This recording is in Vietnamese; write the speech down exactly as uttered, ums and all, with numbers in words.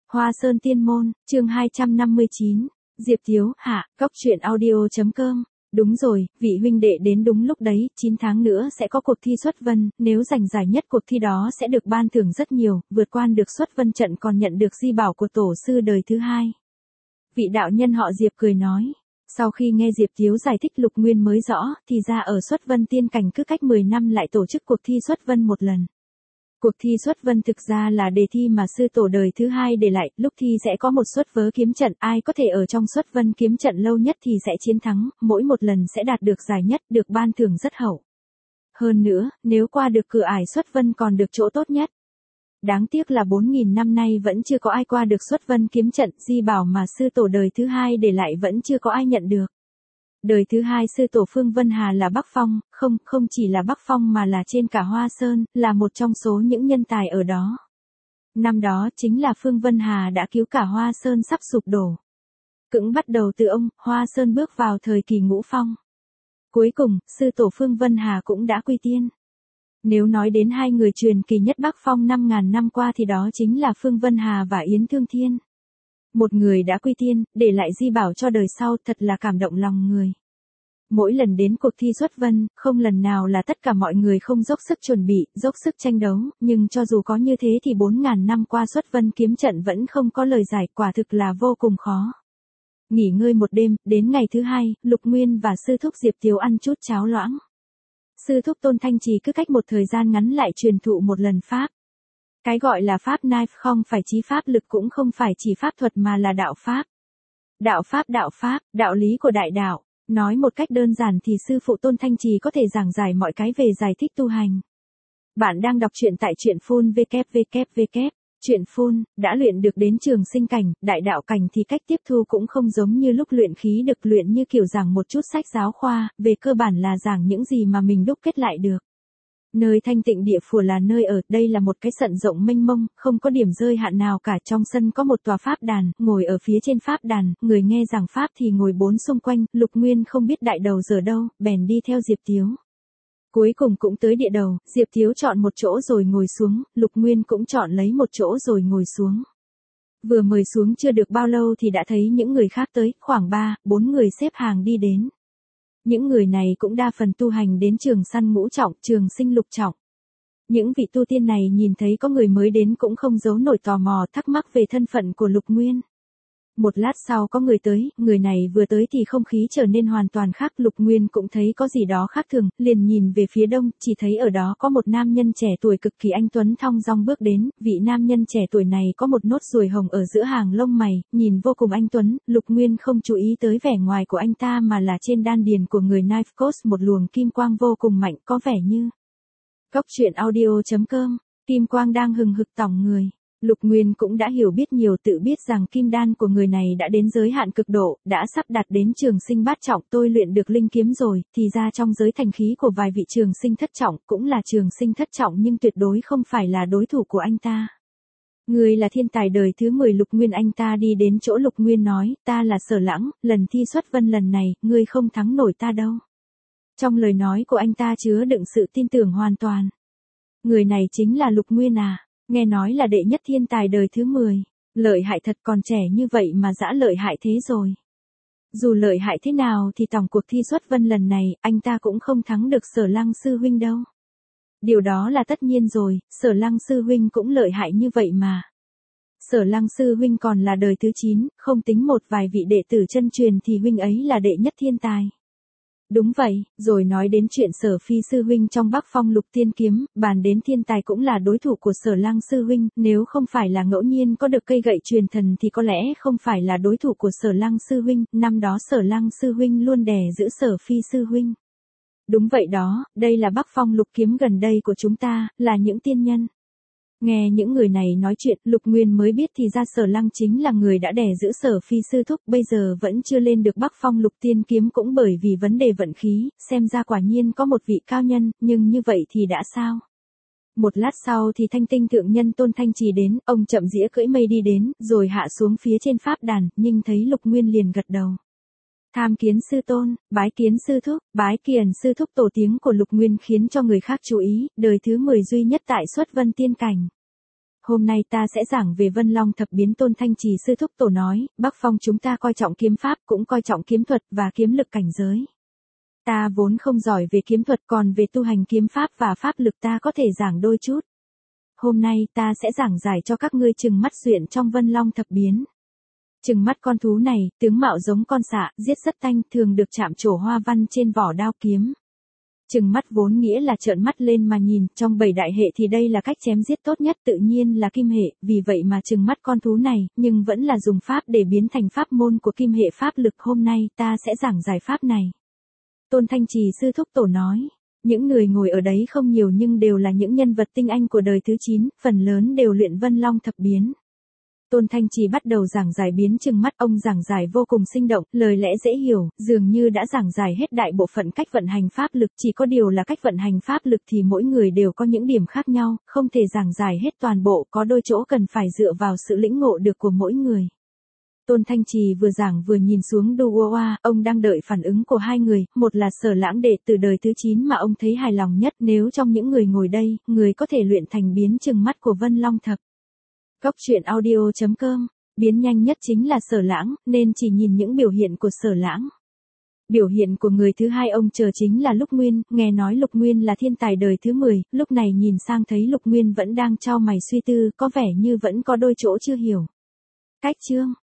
Hoa Sơn Tiên Môn, chương hai trăm năm mươi chín, Diệp Thiếu, hạ, góc truyện audio.com. Đúng rồi, vị huynh đệ đến đúng lúc đấy, chín tháng nữa sẽ có cuộc thi xuất vân, nếu giành giải nhất cuộc thi đó sẽ được ban thưởng rất nhiều, vượt qua được xuất vân trận còn nhận được di bảo của tổ sư đời thứ hai. Vị đạo nhân họ Diệp cười nói. Sau khi nghe Diệp Thiếu giải thích Lục Nguyên mới rõ, thì ra ở xuất vân tiên cảnh cứ cách mười năm lại tổ chức cuộc thi xuất vân một lần. Cuộc thi xuất vân thực ra là đề thi mà sư tổ đời thứ hai để lại, lúc thi sẽ có một suất vớ kiếm trận, ai có thể ở trong xuất vân kiếm trận lâu nhất thì sẽ chiến thắng, mỗi một lần sẽ đạt được giải nhất, được ban thưởng rất hậu. Hơn nữa, nếu qua được cửa ải xuất vân còn được chỗ tốt nhất. Đáng tiếc là bốn nghìn năm nay vẫn chưa có ai qua được xuất vân kiếm trận, di bảo mà sư tổ đời thứ hai để lại vẫn chưa có ai nhận được. Đời thứ hai sư tổ Phương Vân Hà là Bắc Phong, không, không chỉ là Bắc Phong mà là trên cả Hoa Sơn, là một trong số những nhân tài ở đó. Năm đó chính là Phương Vân Hà đã cứu cả Hoa Sơn sắp sụp đổ. Cũng bắt đầu từ ông, Hoa Sơn bước vào thời kỳ ngũ phong. Cuối cùng, sư tổ Phương Vân Hà cũng đã quy tiên. Nếu nói đến hai người truyền kỳ nhất Bắc Phong năm ngàn năm qua thì đó chính là Phương Vân Hà và Yến Thương Thiên. Một người đã quy tiên, để lại di bảo cho đời sau, thật là cảm động lòng người. Mỗi lần đến cuộc thi xuất vân, không lần nào là tất cả mọi người không dốc sức chuẩn bị, dốc sức tranh đấu, nhưng cho dù có như thế thì bốn ngàn năm qua xuất vân kiếm trận vẫn không có lời giải, quả thực là vô cùng khó. Nghỉ ngơi một đêm, đến ngày thứ hai, Lục Nguyên và sư thúc Diệp Thiếu ăn chút cháo loãng. Sư thúc Tôn Thanh Trì cứ cách một thời gian ngắn lại truyền thụ một lần pháp. Cái gọi là pháp knife không phải chí pháp lực, cũng không phải chỉ pháp thuật mà là đạo pháp. Đạo pháp đạo pháp, đạo lý của đại đạo. Nói một cách đơn giản thì sư phụ Tôn Thanh Trì có thể giảng giải mọi cái về giải thích tu hành. Bạn đang đọc truyện tại truyện phun www. Truyện phun, đã luyện được đến trường sinh cảnh, đại đạo cảnh thì cách tiếp thu cũng không giống như lúc luyện khí được, luyện như kiểu giảng một chút sách giáo khoa, về cơ bản là giảng những gì mà mình đúc kết lại được. Nơi thanh tịnh địa phủ là nơi ở, đây là một cái sân rộng mênh mông, không có điểm rơi hạn nào cả, trong sân có một tòa pháp đàn, ngồi ở phía trên pháp đàn, người nghe giảng pháp thì ngồi bốn xung quanh, Lục Nguyên không biết đại đầu giờ đâu, bèn đi theo Diệp Thiếu. Cuối cùng cũng tới địa đầu, Diệp Thiếu chọn một chỗ rồi ngồi xuống, Lục Nguyên cũng chọn lấy một chỗ rồi ngồi xuống. Vừa mời xuống chưa được bao lâu thì đã thấy những người khác tới, khoảng ba, bốn người xếp hàng đi đến. Những người này cũng đa phần tu hành đến trường săn ngũ trọng, trường sinh lục trọng. Những vị tu tiên này nhìn thấy có người mới đến cũng không giấu nổi tò mò, thắc mắc về thân phận của Lục Nguyên. Một lát sau có người tới, người này vừa tới thì không khí trở nên hoàn toàn khác, Lục Nguyên cũng thấy có gì đó khác thường, liền nhìn về phía đông, chỉ thấy ở đó có một nam nhân trẻ tuổi cực kỳ anh tuấn thong dong bước đến, vị nam nhân trẻ tuổi này có một nốt ruồi hồng ở giữa hàng lông mày, nhìn vô cùng anh tuấn, Lục Nguyên không chú ý tới vẻ ngoài của anh ta mà là trên đan điền của người Knife Coast một luồng kim quang vô cùng mạnh, có vẻ như góc truyện audio.com, kim quang đang hừng hực tỏng người. Lục Nguyên cũng đã hiểu biết nhiều, tự biết rằng kim đan của người này đã đến giới hạn cực độ, đã sắp đạt đến trường sinh bát trọng, tôi luyện được linh kiếm rồi, thì ra trong giới thành khí của vài vị trường sinh thất trọng, cũng là trường sinh thất trọng nhưng tuyệt đối không phải là đối thủ của anh ta. Người là thiên tài đời thứ mười Lục Nguyên, anh ta đi đến chỗ Lục Nguyên nói, ta là Sở Lãng, lần thi xuất vân lần này, ngươi không thắng nổi ta đâu. Trong lời nói của anh ta chứa đựng sự tin tưởng hoàn toàn. Người này chính là Lục Nguyên à? Nghe nói là đệ nhất thiên tài đời thứ mười, lợi hại thật, còn trẻ như vậy mà đã lợi hại thế rồi. Dù lợi hại thế nào thì tổng cuộc thi xuất vân lần này, anh ta cũng không thắng được Sở Lăng sư huynh đâu. Điều đó là tất nhiên rồi, Sở Lăng sư huynh cũng lợi hại như vậy mà. Sở Lăng sư huynh còn là đời thứ chín, không tính một vài vị đệ tử chân truyền thì huynh ấy là đệ nhất thiên tài. Đúng vậy, rồi nói đến chuyện Sở Phi sư huynh trong Bắc Phong lục tiên kiếm, bàn đến thiên tài cũng là đối thủ của Sở Lăng sư huynh, nếu không phải là ngẫu nhiên có được cây gậy truyền thần thì có lẽ không phải là đối thủ của Sở Lăng sư huynh, năm đó Sở Lăng sư huynh luôn đè giữ Sở Phi sư huynh. Đúng vậy đó, đây là Bắc Phong lục kiếm gần đây của chúng ta, là những tiên nhân. Nghe những người này nói chuyện, Lục Nguyên mới biết thì ra Sở Lăng chính là người đã đè giữ Sở Phi sư thúc, bây giờ vẫn chưa lên được Bắc Phong lục tiên kiếm cũng bởi vì vấn đề vận khí, xem ra quả nhiên có một vị cao nhân, nhưng như vậy thì đã sao? Một lát sau thì Thanh Tinh thượng nhân Tôn Thanh Trì đến, ông chậm rĩa cưỡi mây đi đến, rồi hạ xuống phía trên pháp đàn, nhưng thấy Lục Nguyên liền gật đầu. Tham kiến sư tôn, bái kiến sư thúc, bái kiền sư thúc. Tổ tiếng của Lục Nguyên khiến cho người khác chú ý, đời thứ mười duy nhất tại xuất vân tiên cảnh. Hôm nay ta sẽ giảng về Vân Long thập biến. Tôn Thanh Trì sư thúc tổ nói, Bắc Phong chúng ta coi trọng kiếm pháp cũng coi trọng kiếm thuật và kiếm lực cảnh giới. Ta vốn không giỏi về kiếm thuật, còn về tu hành kiếm pháp và pháp lực ta có thể giảng đôi chút. Hôm nay ta sẽ giảng giải cho các ngươi chừng mắt duyện trong Vân Long thập biến. Chừng mắt con thú này, tướng mạo giống con sạ, giết rất tanh, thường được chạm trổ hoa văn trên vỏ đao kiếm. Chừng mắt vốn nghĩa là trợn mắt lên mà nhìn, trong bảy đại hệ thì đây là cách chém giết tốt nhất, tự nhiên là kim hệ, vì vậy mà chừng mắt con thú này, nhưng vẫn là dùng pháp để biến thành pháp môn của kim hệ pháp lực. Hôm nay ta sẽ giảng giải pháp này. Tôn Thanh Trì sư thúc tổ nói, những người ngồi ở đấy không nhiều nhưng đều là những nhân vật tinh anh của đời thứ chín, phần lớn đều luyện Vân Long thập biến. Tôn Thanh Trì bắt đầu giảng giải biến chừng mắt, ông giảng giải vô cùng sinh động, lời lẽ dễ hiểu, dường như đã giảng giải hết đại bộ phận cách vận hành pháp lực, chỉ có điều là cách vận hành pháp lực thì mỗi người đều có những điểm khác nhau, không thể giảng giải hết toàn bộ, có đôi chỗ cần phải dựa vào sự lĩnh ngộ được của mỗi người. Tôn Thanh Trì vừa giảng vừa nhìn xuống Du Oa, ông đang đợi phản ứng của hai người, một là Sở Lãng đệ từ đời thứ chín mà ông thấy hài lòng nhất, nếu trong những người ngồi đây, người có thể luyện thành biến chừng mắt của Vân Long thập. Cốc truyện audio chấm com, biến nhanh nhất chính là Sở Lãng, nên chỉ nhìn những biểu hiện của Sở Lãng. Biểu hiện của người thứ hai ông chờ chính là Lục Nguyên, nghe nói Lục Nguyên là thiên tài đời thứ mười, lúc này nhìn sang thấy Lục Nguyên vẫn đang chau mày suy tư, có vẻ như vẫn có đôi chỗ chưa hiểu. Cách chương